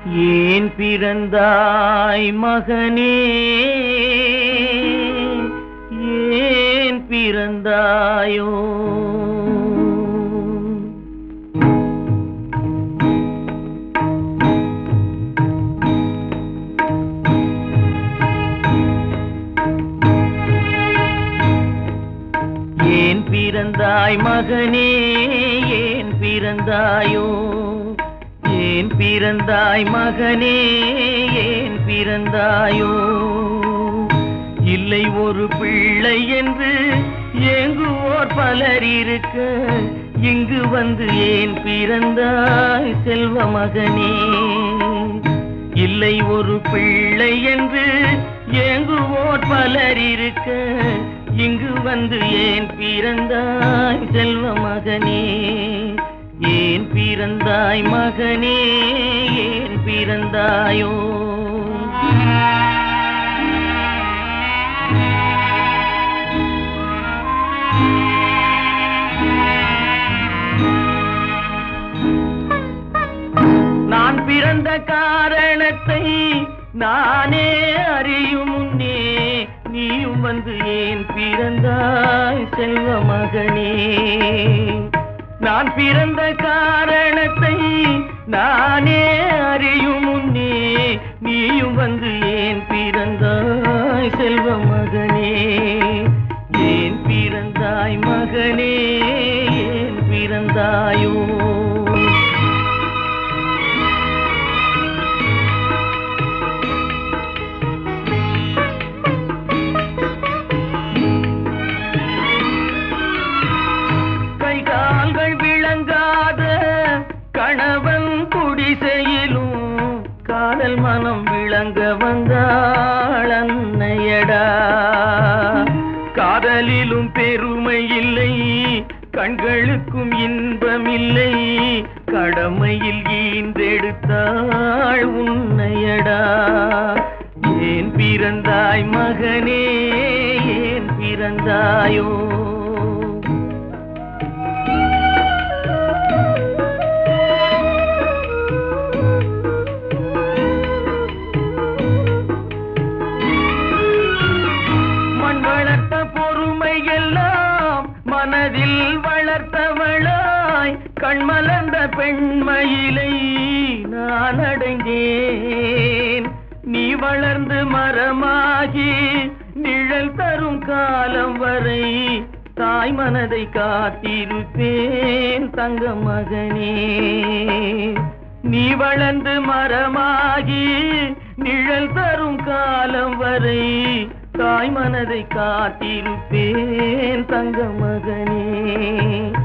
ஏன் பிறந்தாய் மகனே, ஏன் பிறந்தாயோ? ஏன் பிறந்தாய் மகனே, ஏன் பிறந்தாயோ? ஏன் பிறந்தாய் மகனே, ஏன் பிறந்தாயோ? இல்லை ஒரு பிள்ளை என்று ஏங்குவோர் பலர் இருக்க, இங்கு வந்து ஏன் பிறந்தாய் செல்வ மகனே? இல்லை ஒரு பிள்ளை என்று ஏங்குவோர் பலர் இருக்க, இங்கு வந்து ஏன் பிறந்தாய் செல்வ மகனே? ஏன் பிறந்தாய் மகனே, ஏன் பிறந்தாயோ? நான் பிறந்த காரணத்தை நானே அறியும் முன்னே, நீயும் வந்து ஏன் பிறந்தாய் செல்வ மகனே? நான் பிறந்த காரணத்தை நானே அறியும் முன்னே, நீயும் வந்து ஏன் பிறந்தாய் செல்வ மகனே? ஏன் பிறந்தாய் மகனே, ஏன் பிறந்தாயோ? கணவன் குடிசையிலும் காதல் மனம் விளங்க வந்தாள் அன்னையடா. காதலிலும் பெருமை இல்லை, கண்களுக்கும் இன்பமில்லை, கடமையில் ஈன்றெடுத்தாள் உன்னையடா. ஏன் பிறந்தாய் மகனே, ஏன் பிறந்தாயோ? மனதில் வளர்த்தவளாய் கண்மலர்ந்த பெண்மயிலை நான் அடைந்தேன். நீ வளர்ந்து மரமாகி நிழல் தரும் காலம் வரை தாய் மனதை காத்திருப்பேன் தங்க மகனே. நீ வளர்ந்து மரமாகி நிழல் தரும் காலம் வரை தாய் மனதை காத்திருப்பேன் தங்க மகனே.